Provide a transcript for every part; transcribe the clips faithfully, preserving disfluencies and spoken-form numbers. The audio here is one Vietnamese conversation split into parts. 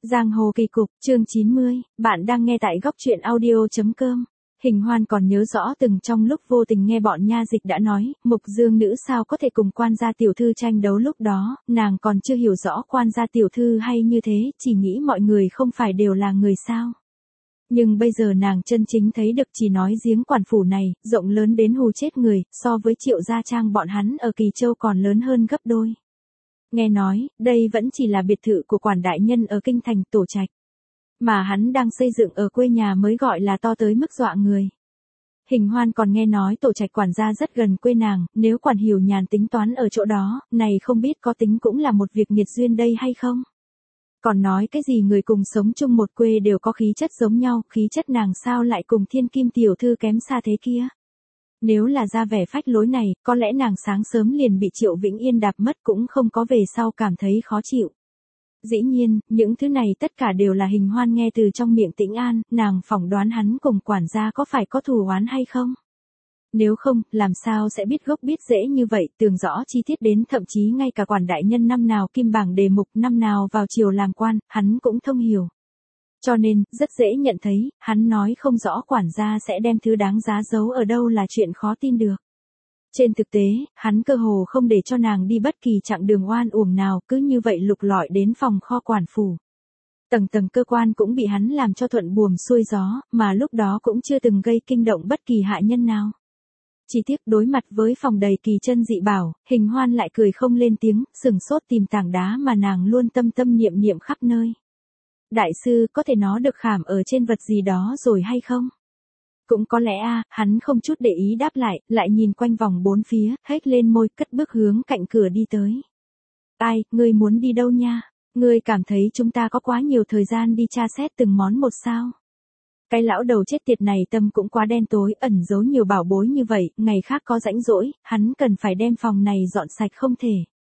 Giang hồ kỳ cục, chương chín mươi, bạn đang nghe tại góc truyện audio chấm com. Hình Hoan còn nhớ rõ từng trong lúc vô tình nghe bọn nha dịch đã nói, Mục Dương nữ sao có thể cùng quan gia tiểu thư tranh đấu, lúc đó, nàng còn chưa hiểu rõ quan gia tiểu thư hay như thế, chỉ nghĩ mọi người không phải đều là người sao. Nhưng bây giờ nàng chân chính thấy được, chỉ nói giếng quản phủ này, rộng lớn đến hù chết người, so với Triệu Gia Trang bọn hắn ở Kỳ Châu còn lớn hơn gấp đôi. Nghe nói, đây vẫn chỉ là biệt thự của quản đại nhân ở kinh thành Tổ Trạch, mà hắn đang xây dựng ở quê nhà mới gọi là to tới mức dọa người. Hình Hoan còn nghe nói Tổ Trạch quản gia rất gần quê nàng, nếu quản Hiểu Nhàn tính toán ở chỗ đó, này không biết có tính cũng là một việc nghiệt duyên đây hay không? Còn nói cái gì người cùng sống chung một quê đều có khí chất giống nhau, khí chất nàng sao lại cùng Thiên Kim tiểu thư kém xa thế kia? Nếu là ra vẻ phách lối này, có lẽ nàng sáng sớm liền bị Triệu Vĩnh Yên đạp mất cũng không có về sau cảm thấy khó chịu. Dĩ nhiên, những thứ này tất cả đều là Hình Hoan nghe từ trong miệng Tĩnh An, nàng phỏng đoán hắn cùng quản gia có phải có thù oán hay không? Nếu không, làm sao sẽ biết gốc biết rễ như vậy, tường rõ chi tiết đến thậm chí ngay cả quản đại nhân năm nào kim bảng đề mục, năm nào vào triều làm quan, hắn cũng thông hiểu. Cho nên, rất dễ nhận thấy, hắn nói không rõ quản gia sẽ đem thứ đáng giá giấu ở đâu là chuyện khó tin được. Trên thực tế, hắn cơ hồ không để cho nàng đi bất kỳ chặng đường oan uổng nào, cứ như vậy lục lọi đến phòng kho quản phủ. Tầng tầng cơ quan cũng bị hắn làm cho thuận buồm xuôi gió, mà lúc đó cũng chưa từng gây kinh động bất kỳ hạ nhân nào. Chỉ tiếc đối mặt với phòng đầy kỳ chân dị bảo, Hình Hoan lại cười không lên tiếng, sừng sốt tìm tảng đá mà nàng luôn tâm tâm niệm niệm khắp nơi. Đại sư, có thể nó được khảm ở trên vật gì đó rồi hay không? Cũng có lẽ a, hắn không chút để ý đáp lại, lại nhìn quanh vòng bốn phía, hét lên môi, cất bước hướng cạnh cửa đi tới. Ai, ngươi muốn đi đâu nha? Ngươi cảm thấy chúng ta có quá nhiều thời gian đi tra xét từng món một sao? Cái lão đầu chết tiệt này tâm cũng quá đen tối, ẩn giấu nhiều bảo bối như vậy, ngày khác có rãnh rỗi, hắn cần phải đem phòng này dọn sạch không thể.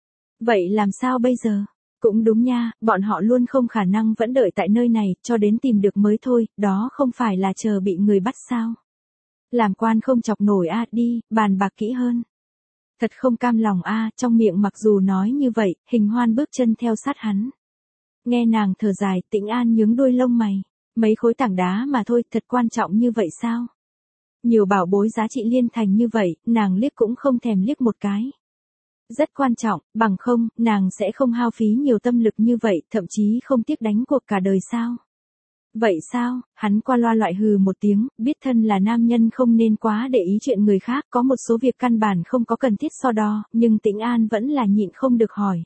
Vậy làm sao bây giờ? Cũng đúng nha, bọn họ luôn không khả năng vẫn đợi tại nơi này, cho đến tìm được mới thôi, đó không phải là chờ bị người bắt sao. Làm quan không chọc nổi a, đi, bàn bạc kỹ hơn. Thật không cam lòng a, trong miệng mặc dù nói như vậy, Hình Hoan bước chân theo sát hắn. Nghe nàng thở dài, Tĩnh An nhướng đuôi lông mày, mấy khối tảng đá mà thôi, thật quan trọng như vậy sao? Nhiều bảo bối giá trị liên thành như vậy, nàng liếc cũng không thèm liếc một cái. Rất quan trọng, bằng không, nàng sẽ không hao phí nhiều tâm lực như vậy, thậm chí không tiếc đánh cuộc cả đời sao. Vậy sao, hắn qua loa loại hừ một tiếng, biết thân là nam nhân không nên quá để ý chuyện người khác, có một số việc căn bản không có cần thiết so đo, nhưng Tĩnh An vẫn là nhịn không được hỏi.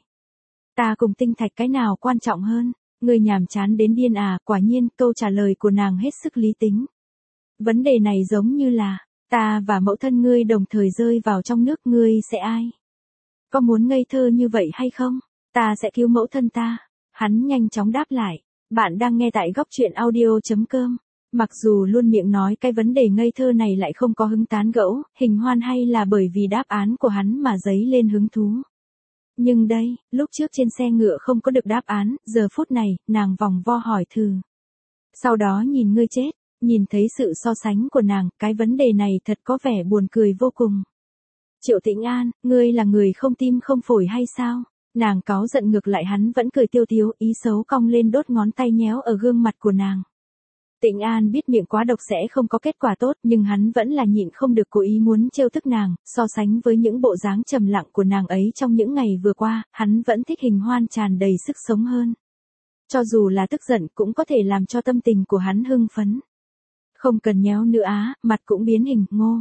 Ta cùng Tinh Thạch cái nào quan trọng hơn? Người nhàm chán đến điên à, quả nhiên, câu trả lời của nàng hết sức lý tính. Vấn đề này giống như là, ta và mẫu thân ngươi đồng thời rơi vào trong nước, ngươi sẽ ai? Có muốn ngây thơ như vậy hay không? Ta sẽ cứu mẫu thân ta. Hắn nhanh chóng đáp lại. Bạn đang nghe tại góc truyện audio chấm com. Mặc dù luôn miệng nói cái vấn đề ngây thơ này lại không có hứng tán gẫu, Hình Hoan hay là bởi vì đáp án của hắn mà dấy lên hứng thú. Nhưng đây, lúc trước trên xe ngựa không có được đáp án, giờ phút này, nàng vòng vo hỏi thử. Sau đó nhìn ngươi chết, nhìn thấy sự so sánh của nàng, cái vấn đề này thật có vẻ buồn cười vô cùng. Triệu Tĩnh An, ngươi là người không tim không phổi hay sao? Nàng cáu giận ngược lại hắn vẫn cười tiêu tiếu, ý xấu cong lên đốt ngón tay nhéo ở gương mặt của nàng. Tĩnh An biết miệng quá độc sẽ không có kết quả tốt, nhưng hắn vẫn là nhịn không được cố ý muốn trêu tức nàng, so sánh với những bộ dáng trầm lặng của nàng ấy trong những ngày vừa qua, hắn vẫn thích Hình Hoan tràn đầy sức sống hơn. Cho dù là tức giận cũng có thể làm cho tâm tình của hắn hưng phấn. Không cần nhéo nữa á, mặt cũng biến hình, ngô.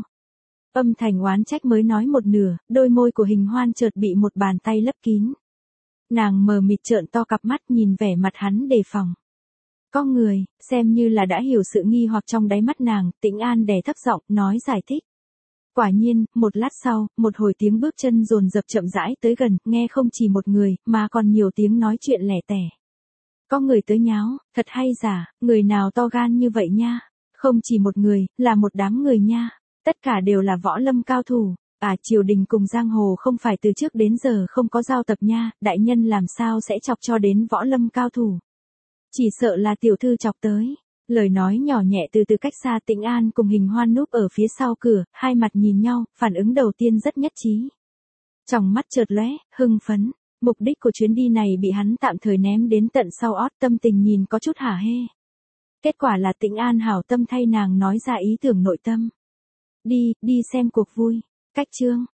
Âm thanh oán trách mới nói một nửa, đôi môi của Hình Hoan chợt bị một bàn tay lấp kín. Nàng mờ mịt trợn to cặp mắt nhìn vẻ mặt hắn đề phòng. Có người, xem như là đã hiểu sự nghi hoặc trong đáy mắt nàng, Tĩnh An đè thấp giọng, nói giải thích. Quả nhiên, một lát sau, một hồi tiếng bước chân dồn dập chậm rãi tới gần, nghe không chỉ một người, mà còn nhiều tiếng nói chuyện lẻ tẻ. Có người tới nháo, thật hay giả, người nào to gan như vậy nha? Không chỉ một người, là một đám người nha. Tất cả đều là võ lâm cao thủ. À, triều đình cùng giang hồ không phải từ trước đến giờ không có giao tập nha, đại nhân làm sao sẽ chọc cho đến võ lâm cao thủ. Chỉ sợ là tiểu thư chọc tới. Lời nói nhỏ nhẹ từ từ cách xa. Tĩnh An cùng Hình Hoan núp ở phía sau cửa, hai mặt nhìn nhau, phản ứng đầu tiên rất nhất trí. Trong mắt chợt lóe, hưng phấn. Mục đích của chuyến đi này bị hắn tạm thời ném đến tận sau ót, tâm tình nhìn có chút hả hê. Kết quả là Tĩnh An hảo tâm thay nàng nói ra ý tưởng nội tâm. Đi, đi xem cuộc vui. Cách chương.